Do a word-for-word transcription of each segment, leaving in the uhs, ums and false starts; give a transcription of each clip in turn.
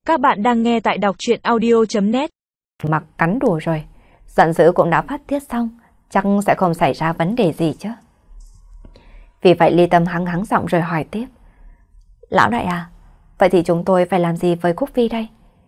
Các bạn đang nghe tại đọc truyện audio chấm net. Mặc cắn đủ rồi, giận dữ cũng đã phát tiết xong, chắc sẽ không xảy ra vấn đề gì chứ. Vì vậy Ly Tâm hắng hắng giọng rồi hỏi tiếp. Lão đại à, vậy thì chúng tôi phải làm gì với Cúc Phi đây?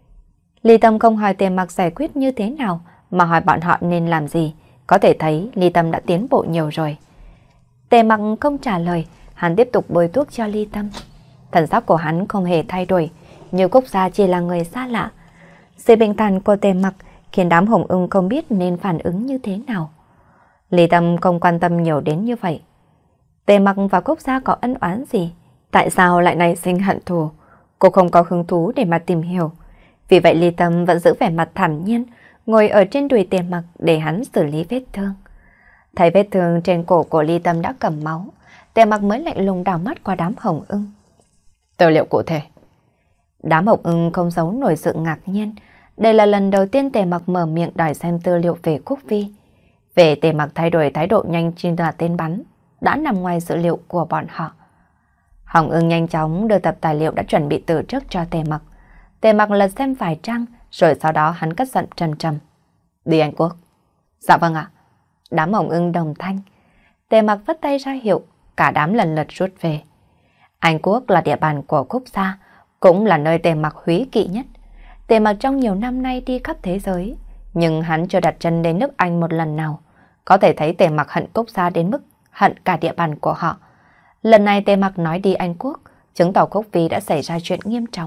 Ly Tâm không hỏi Tề Mặc giải quyết như thế nào, mà hỏi bọn họ nên làm gì. Có thể thấy Ly Tâm đã tiến bộ nhiều rồi. Tề Mặc không trả lời, hắn tiếp tục bôi thuốc cho Ly Tâm. Thần sắc của hắn không hề thay đổi, như Cúc Gia chỉ là người xa lạ. Sự bình thản của Tề Mặc khiến đám Hồng Ưng không biết nên phản ứng như thế nào. Ly Tâm không quan tâm nhiều đến như vậy. Tề Mặc và Cúc Gia có ân oán gì? Tại sao lại nảy sinh hận thù? Cô không có hứng thú để mà tìm hiểu. Vì vậy Ly Tâm vẫn giữ vẻ mặt thản nhiên, ngồi ở trên đùi Tề Mặc để hắn xử lý vết thương. Thấy vết thương trên cổ của Ly Tâm đã cầm máu, Tề Mặc mới lạnh lùng đảo mắt qua đám Hồng Ưng. Tư liệu cụ thể. Đám Hồng Ưng không giấu nổi sự ngạc nhiên. Đây là lần đầu tiên Tề Mặc mở miệng đòi xem tư liệu về Cúc Phi. Về Tề Mặc thay đổi thái độ nhanh trên là tên bắn, đã nằm ngoài dự liệu của bọn họ. Hồng Ưng nhanh chóng đưa tập tài liệu đã chuẩn bị từ trước cho Tề Mặc. Tề Mặc lật xem vài trang, rồi sau đó hắn cất giọng trầm trầm. Đi Anh Quốc. Dạ vâng ạ. Đám Hồng Ưng đồng thanh. Tề Mặc vất tay ra hiệu, cả đám lần lượt rút về. Anh Quốc là địa bàn của Cúc Gia, cũng là nơi Tề Mặc húy kỵ nhất. Tề Mặc trong nhiều năm nay đi khắp thế giới, nhưng hắn chưa đặt chân đến nước Anh một lần nào. Có thể thấy Tề Mặc hận Cúc Gia đến mức hận cả địa bàn của họ. Lần này Tề Mặc nói đi Anh Quốc, chứng tỏ Cúc Phi đã xảy ra chuyện nghiêm trọng.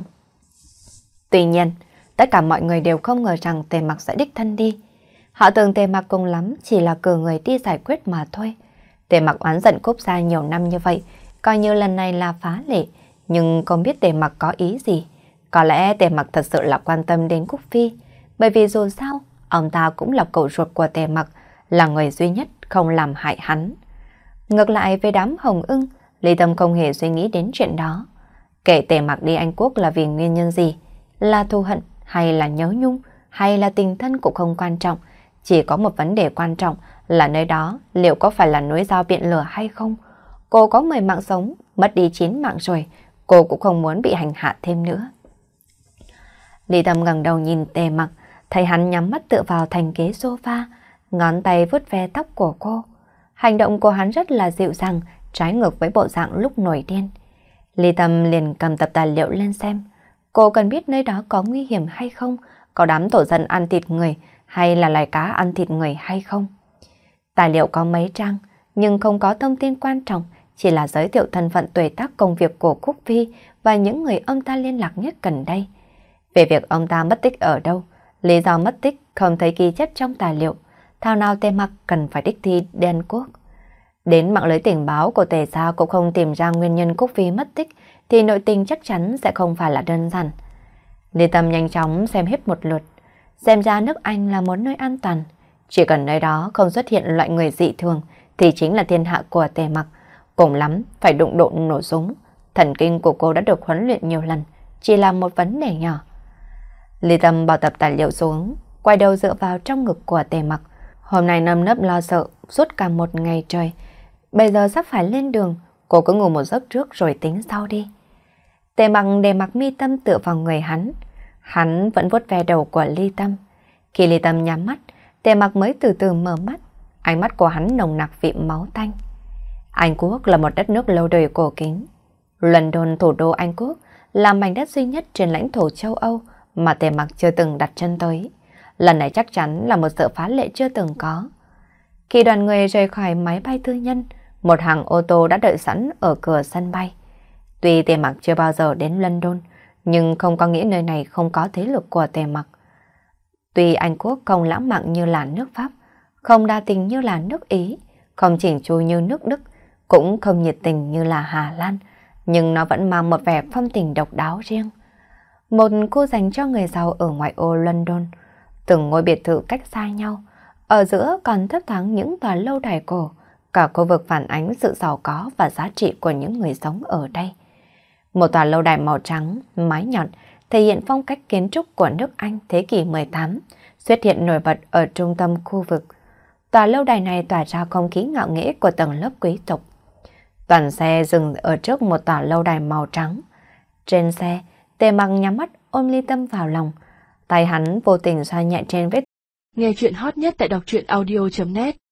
Tuy nhiên, tất cả mọi người đều không ngờ rằng Tề Mặc sẽ đích thân đi. Họ tưởng Tề Mặc cùng lắm chỉ là cử người đi giải quyết mà thôi. Tề Mặc oán giận Cúc Gia nhiều năm như vậy, coi như lần này là phá lệ, nhưng không biết Tề Mặc có ý gì. Có lẽ Tề Mặc thật sự là quan tâm đến Cúc Phi, bởi vì dù sao, ông ta cũng là cậu ruột của Tề Mặc, là người duy nhất không làm hại hắn. Ngược lại với đám Hồng Ưng, Ly Tâm không hề suy nghĩ đến chuyện đó. Kể Tề Mặc đi Anh Quốc là vì nguyên nhân gì, là thù hận hay là nhớ nhung hay là tình thân cũng không quan trọng. Chỉ có một vấn đề quan trọng là nơi đó liệu có phải là núi dao biển lửa hay không. Cô có mười mạng sống, mất đi chín mạng rồi, cô cũng không muốn bị hành hạ thêm nữa. Ly Tâm ngẩng đầu nhìn Tề Mặc, thấy hắn nhắm mắt tựa vào thành ghế sofa, ngón tay vuốt ve tóc của cô. Hành động của hắn rất là dịu dàng, trái ngược với bộ dạng lúc nổi điên. Ly Tâm liền cầm tập tài liệu lên xem. Cô cần biết nơi đó có nguy hiểm hay không, có đám thổ dân ăn thịt người hay là loài cá ăn thịt người hay không. Tài liệu có mấy trang, nhưng không có thông tin quan trọng, chỉ là giới thiệu thân phận tuổi tác công việc của Cúc Phi và những người ông ta liên lạc nhất gần đây. Về việc ông ta mất tích ở đâu, lý do mất tích không thấy ghi chép trong tài liệu, thao nào Tề Mặc cần phải đích thi Đen Quốc. Đến mạng lưới tình báo của Tề Gia cũng không tìm ra nguyên nhân Cúc Phi mất tích, thì nội tình chắc chắn sẽ không phải là đơn giản. Ly Tâm nhanh chóng xem hết một lượt, xem ra nước Anh là một nơi an toàn. Chỉ cần nơi đó không xuất hiện loại người dị thường thì chính là thiên hạ của Tề Mặc. Cùng lắm phải đụng độ nổ súng. Thần kinh của cô đã được huấn luyện nhiều lần, chỉ là một vấn đề nhỏ. Ly Tâm bỏ tập tài liệu xuống, quay đầu dựa vào trong ngực của Tề Mặc. Hôm nay nơm nớp lo sợ suốt cả một ngày trời. Bây giờ sắp phải lên đường, cô cứ ngủ một giấc trước rồi tính sau đi. Tề Mặc để mặc mi tâm tựa vào người hắn. Hắn vẫn vuốt ve đầu của Ly Tâm. Khi Ly Tâm nhắm mắt, Tề Mặc mới từ từ mở mắt. Ánh mắt của hắn nồng nặc vị máu tanh. Anh Quốc là một đất nước lâu đời cổ kính. London, thủ đô Anh Quốc, là mảnh đất duy nhất trên lãnh thổ châu Âu mà Tề Mặc chưa từng đặt chân tới. Lần này chắc chắn là một sự phá lệ chưa từng có. Khi đoàn người rời khỏi máy bay tư nhân, một hàng ô tô đã đợi sẵn ở cửa sân bay. Tuy Tề Mặc chưa bao giờ đến London, nhưng không có nghĩa nơi này không có thế lực của Tề Mặc. Tuy Anh Quốc không lãng mạn như là nước Pháp, không đa tình như là nước Ý, không chỉnh chu như nước Đức, cũng không nhiệt tình như là Hà Lan, nhưng nó vẫn mang một vẻ phong tình độc đáo riêng. Một khu dành cho người giàu ở ngoại ô London, từng ngôi biệt thự cách xa nhau, ở giữa còn thấp thoáng những tòa lâu đài cổ, cả khu vực phản ánh sự giàu có và giá trị của những người sống ở đây. Một tòa lâu đài màu trắng, mái nhọn, thể hiện phong cách kiến trúc của nước Anh thế kỷ mười tám, xuất hiện nổi bật ở trung tâm khu vực. Tòa lâu đài này tỏa ra không khí ngạo nghễ của tầng lớp quý tộc. Toàn xe dừng ở trước một tòa lâu đài màu trắng. Trên xe, Tề Mặc nhắm mắt ôm Ly Tâm vào lòng. Tay hắn vô tình xoa nhẹ trên vết. Nghe chuyện hot nhất tại đọc truyện audio chấm net.